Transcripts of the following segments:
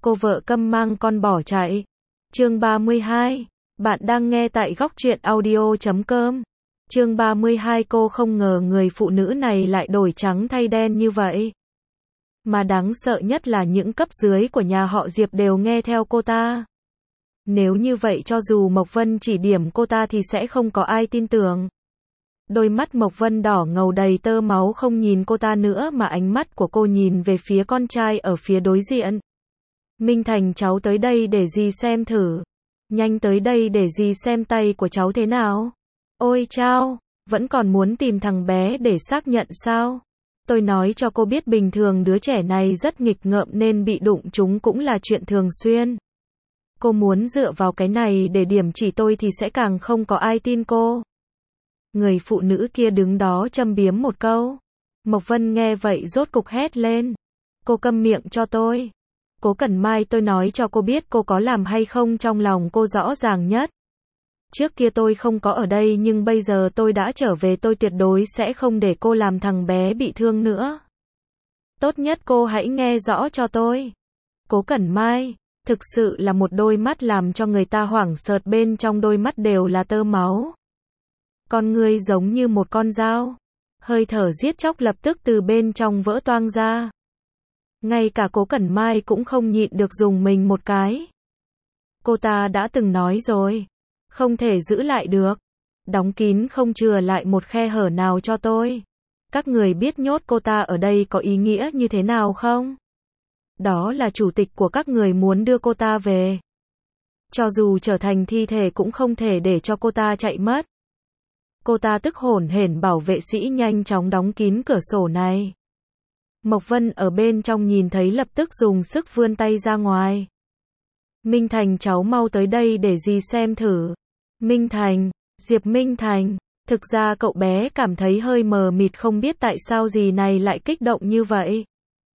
Cô vợ câm mang con bỏ chạy. Chương 32. Bạn đang nghe tại góc truyện audio.com. Chương 32. Cô không ngờ người phụ nữ này lại đổi trắng thay đen như vậy. Mà đáng sợ nhất là những cấp dưới của nhà họ Diệp đều nghe theo cô ta. Nếu như vậy cho dù Mộc Vân chỉ điểm cô ta thì sẽ không có ai tin tưởng. Đôi mắt Mộc Vân đỏ ngầu đầy tơ máu không nhìn cô ta nữa mà ánh mắt của cô nhìn về phía con trai ở phía đối diện. Minh Thành, cháu tới đây để dì xem thử. Nhanh tới đây để dì xem tay của cháu thế nào. Ôi chao, vẫn còn muốn tìm thằng bé để xác nhận sao? Tôi nói cho cô biết bình thường đứa trẻ này rất nghịch ngợm nên bị đụng chúng cũng là chuyện thường xuyên. Cô muốn dựa vào cái này để điểm chỉ tôi thì sẽ càng không có ai tin cô. Người phụ nữ kia đứng đó châm biếm một câu. Mộc Vân nghe vậy rốt cục hét lên. Cô câm miệng cho tôi. Cố Cẩn Mai, tôi nói cho cô biết cô có làm hay không trong lòng cô rõ ràng nhất. Trước kia tôi không có ở đây nhưng bây giờ tôi đã trở về, tôi tuyệt đối sẽ không để cô làm thằng bé bị thương nữa. Tốt nhất cô hãy nghe rõ cho tôi. Cố Cẩn Mai, thực sự là một đôi mắt làm cho người ta hoảng sợ, bên trong đôi mắt đều là tơ máu. Con người giống như một con dao. Hơi thở giết chóc lập tức từ bên trong vỡ toang ra. Ngay cả Cố Cẩn Mai cũng không nhịn được dùng mình một cái. Cô ta đã từng nói rồi. Không thể giữ lại được. Đóng kín không chừa lại một khe hở nào cho tôi. Các người biết nhốt cô ta ở đây có ý nghĩa như thế nào không? Đó là chủ tịch của các người muốn đưa cô ta về. Cho dù trở thành thi thể cũng không thể để cho cô ta chạy mất. Cô ta tức hổn hển bảo vệ sĩ nhanh chóng đóng kín cửa sổ này. Mộc Vân ở bên trong nhìn thấy lập tức dùng sức vươn tay ra ngoài. Minh Thành, cháu mau tới đây để dì xem thử. Minh Thành, Diệp Minh Thành. Thực ra cậu bé cảm thấy hơi mờ mịt, không biết tại sao dì này lại kích động như vậy.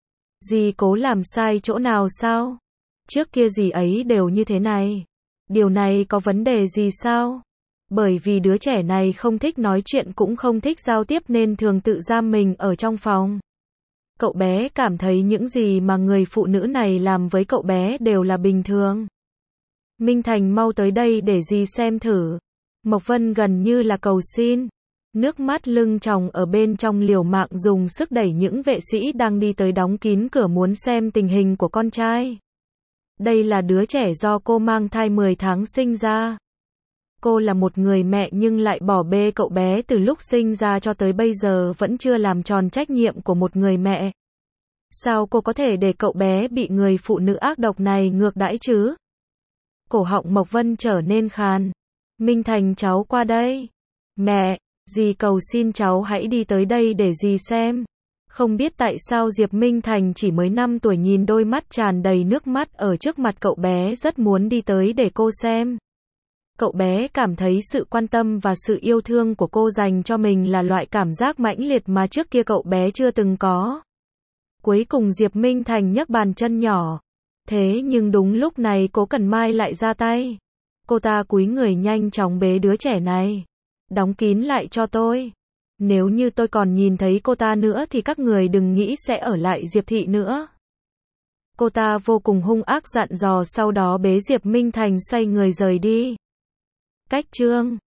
Dì cố làm sai chỗ nào sao? Trước kia dì ấy đều như thế này. Điều này có vấn đề gì sao? Bởi vì đứa trẻ này không thích nói chuyện cũng không thích giao tiếp nên thường tự giam mình ở trong phòng. Cậu bé cảm thấy những gì mà người phụ nữ này làm với cậu bé đều là bình thường. Minh Thành, mau tới đây để dì xem thử. Mộc Vân gần như là cầu xin. Nước mắt lưng tròng ở bên trong liều mạng dùng sức đẩy những vệ sĩ đang đi tới đóng kín cửa muốn xem tình hình của con trai. Đây là đứa trẻ do cô mang thai 10 tháng sinh ra. Cô là một người mẹ nhưng lại bỏ bê cậu bé từ lúc sinh ra cho tới bây giờ vẫn chưa làm tròn trách nhiệm của một người mẹ. Sao cô có thể để cậu bé bị người phụ nữ ác độc này ngược đãi chứ? Cổ họng Mộc Vân trở nên khàn. Minh Thành, cháu qua đây. Mẹ, dì cầu xin cháu hãy đi tới đây để dì xem. Không biết tại sao Diệp Minh Thành chỉ mới 5 tuổi nhìn đôi mắt tràn đầy nước mắt ở trước mặt cậu bé rất muốn đi tới để cô xem. Cậu bé cảm thấy sự quan tâm và sự yêu thương của cô dành cho mình là loại cảm giác mãnh liệt mà trước kia cậu bé chưa từng có. Cuối cùng Diệp Minh Thành nhấc bàn chân nhỏ. Thế nhưng đúng lúc này Cố Cẩn Mai lại ra tay. Cô ta cúi người nhanh chóng bế đứa trẻ này. Đóng kín lại cho tôi. Nếu như tôi còn nhìn thấy cô ta nữa thì các người đừng nghĩ sẽ ở lại Diệp thị nữa. Cô ta vô cùng hung ác dặn dò, sau đó bế Diệp Minh Thành xoay người rời đi. Cách chương